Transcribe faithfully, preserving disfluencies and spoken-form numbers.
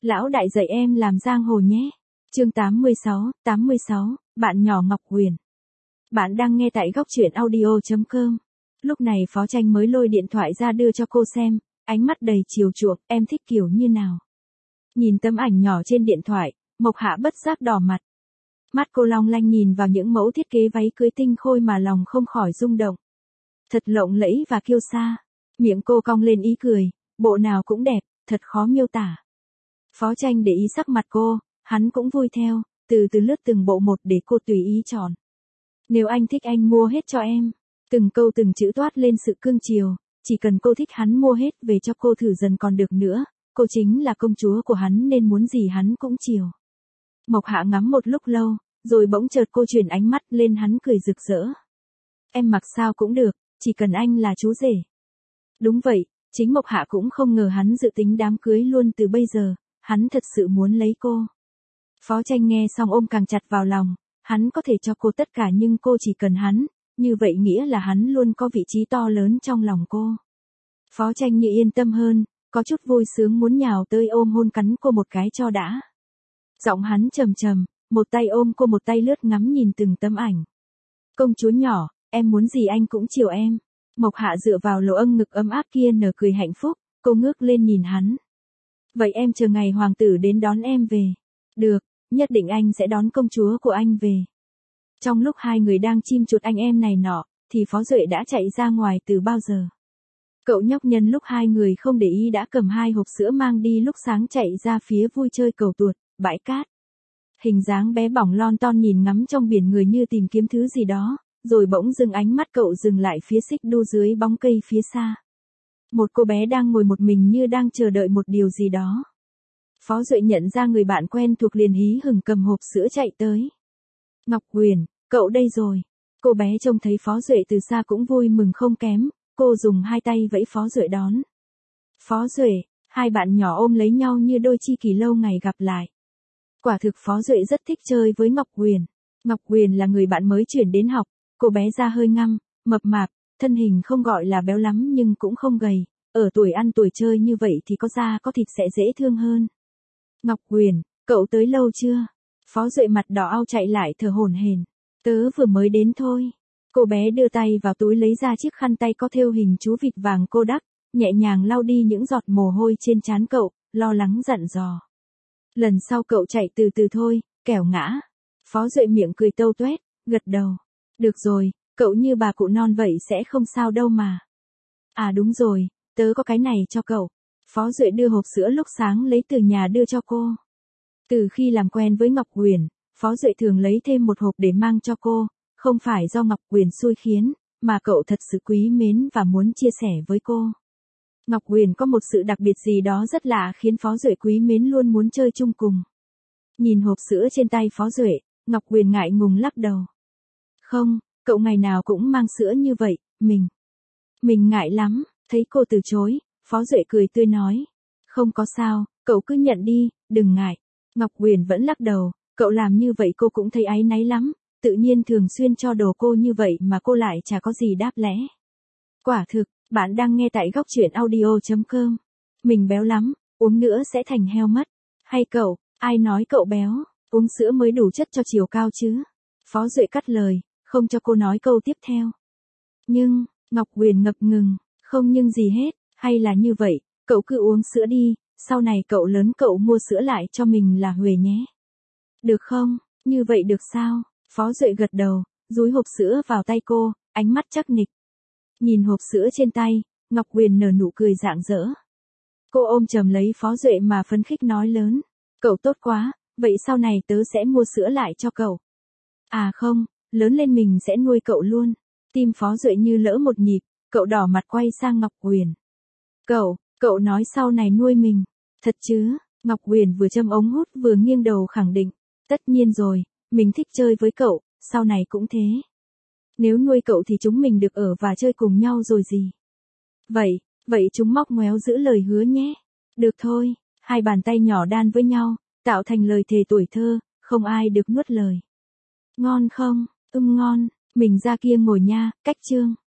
Lão đại dạy em làm giang hồ nhé. Chương tám mươi sáu, tám mươi sáu, bạn nhỏ Ngọc Huyền. Bạn đang nghe tại góc truyện audio chấm com. Lúc này Phó Tranh mới lôi điện thoại ra đưa cho cô xem, ánh mắt đầy chiều chuộng, em thích kiểu như nào. Nhìn tấm ảnh nhỏ trên điện thoại, Mộc Hạ bất giác đỏ mặt. Mắt cô long lanh nhìn vào những mẫu thiết kế váy cưới tinh khôi mà lòng không khỏi rung động. Thật lộng lẫy và kiêu sa. Miệng cô cong lên ý cười, bộ nào cũng đẹp, thật khó miêu tả. Phó Tranh để ý sắc mặt cô, hắn cũng vui theo, từ từ lướt từng bộ một để cô tùy ý chọn. Nếu anh thích anh mua hết cho em. Từng câu từng chữ toát lên sự cương chiều, chỉ cần cô thích hắn mua hết về cho cô thử dần còn được nữa, cô chính là công chúa của hắn nên muốn gì hắn cũng chiều. Mộc Hạ ngắm một lúc lâu, rồi bỗng chợt cô chuyển ánh mắt lên hắn cười rực rỡ. Em mặc sao cũng được, chỉ cần anh là chú rể. Đúng vậy, chính Mộc Hạ cũng không ngờ hắn dự tính đám cưới luôn từ bây giờ, hắn thật sự muốn lấy cô. Phó Tranh nghe xong ôm càng chặt vào lòng, hắn có thể cho cô tất cả nhưng cô chỉ cần hắn, như vậy nghĩa là hắn luôn có vị trí to lớn trong lòng cô. Phó Tranh như yên tâm hơn, có chút vui sướng muốn nhào tới ôm hôn cắn cô một cái cho đã. Giọng hắn trầm trầm, một tay ôm cô một tay lướt ngắm nhìn từng tấm ảnh. Công chúa nhỏ, em muốn gì anh cũng chiều em. Mộc Hạ dựa vào lỗ âng ngực ấm áp kia nở cười hạnh phúc, cô ngước lên nhìn hắn. Vậy em chờ ngày hoàng tử đến đón em về. Được, nhất định anh sẽ đón công chúa của anh về. Trong lúc hai người đang chim chuột anh em này nọ, thì Phó Duệ đã chạy ra ngoài từ bao giờ. Cậu nhóc nhân lúc hai người không để ý đã cầm hai hộp sữa mang đi lúc sáng chạy ra phía vui chơi cầu tuột, bãi cát. Hình dáng bé bỏng lon ton nhìn ngắm trong biển người như tìm kiếm thứ gì đó, rồi bỗng dưng ánh mắt cậu dừng lại phía xích đu dưới bóng cây phía xa. Một cô bé đang ngồi một mình như đang chờ đợi một điều gì đó. Phó Duệ nhận ra người bạn quen thuộc liền hí hửng cầm hộp sữa chạy tới. Ngọc Huyền, cậu đây rồi. Cô bé trông thấy Phó Duệ từ xa cũng vui mừng không kém, cô dùng hai tay vẫy Phó Duệ đón. Phó Duệ, hai bạn nhỏ ôm lấy nhau như đôi tri kỷ lâu ngày gặp lại. Quả thực Phó Duệ rất thích chơi với Ngọc Huyền. Ngọc Huyền là người bạn mới chuyển đến học, cô bé da hơi ngăm, mập mạp, thân hình không gọi là béo lắm nhưng cũng không gầy, ở tuổi ăn tuổi chơi như vậy thì có da có thịt sẽ dễ thương hơn. Ngọc Huyền, cậu tới lâu chưa? Phó Duệ mặt đỏ au chạy lại thở hổn hển. Tớ vừa mới đến thôi. Cô bé đưa tay vào túi lấy ra chiếc khăn tay có thêu hình chú vịt vàng cô đắc, nhẹ nhàng lau đi những giọt mồ hôi trên trán cậu, lo lắng dặn dò. Lần sau cậu chạy từ từ thôi, kẻo ngã. Phó Duệ miệng cười tâu tuét, gật đầu. Được rồi, cậu như bà cụ non vậy sẽ không sao đâu mà. À đúng rồi, tớ có cái này cho cậu. Phó Duệ đưa hộp sữa lúc sáng lấy từ nhà đưa cho cô. Từ khi làm quen với Ngọc Huyền, Phó Duệ thường lấy thêm một hộp để mang cho cô, không phải do Ngọc Huyền xui khiến, mà cậu thật sự quý mến và muốn chia sẻ với cô. Ngọc Huyền có một sự đặc biệt gì đó rất lạ khiến Phó Duệ quý mến luôn muốn chơi chung cùng. Nhìn hộp sữa trên tay Phó Duệ, Ngọc Huyền ngại ngùng lắc đầu. Không, cậu ngày nào cũng mang sữa như vậy, mình. Mình ngại lắm, thấy cô từ chối, Phó Duệ cười tươi nói. Không có sao, cậu cứ nhận đi, đừng ngại. Ngọc Huyền vẫn lắc đầu, cậu làm như vậy cô cũng thấy áy náy lắm, tự nhiên thường xuyên cho đồ cô như vậy mà cô lại chả có gì đáp lẽ. Quả thực, bạn đang nghe tại góc truyện audio chấm com. Mình béo lắm, uống nữa sẽ thành heo mất. Hay cậu, ai nói cậu béo, uống sữa mới đủ chất cho chiều cao chứ. Phó Duệ cắt lời, không cho cô nói câu tiếp theo. Nhưng, Ngọc Huyền ngập ngừng, không nhưng gì hết, hay là như vậy, cậu cứ uống sữa đi, sau này cậu lớn cậu mua sữa lại cho mình là Huệ nhé. Được không, như vậy được sao? Phó Duệ gật đầu, dúi hộp sữa vào tay cô, ánh mắt chắc nịch. Nhìn hộp sữa trên tay, Ngọc Huyền nở nụ cười rạng rỡ. Cô ôm chầm lấy Phó Duệ mà phấn khích nói lớn. Cậu tốt quá, vậy sau này tớ sẽ mua sữa lại cho cậu. À không, lớn lên mình sẽ nuôi cậu luôn. Tim Phó Duệ như lỡ một nhịp, cậu đỏ mặt quay sang Ngọc Huyền. Cậu, cậu nói sau này nuôi mình. Thật chứ? Ngọc Huyền vừa châm ống hút vừa nghiêng đầu khẳng định. Tất nhiên rồi, mình thích chơi với cậu, sau này cũng thế. Nếu nuôi cậu thì chúng mình được ở và chơi cùng nhau rồi gì. Vậy, vậy chúng móc ngoéo giữ lời hứa nhé. Được thôi, hai bàn tay nhỏ đan với nhau, tạo thành lời thề tuổi thơ, không ai được nuốt lời. Ngon không? Ưm ngon, mình ra kia ngồi nha, cách chương.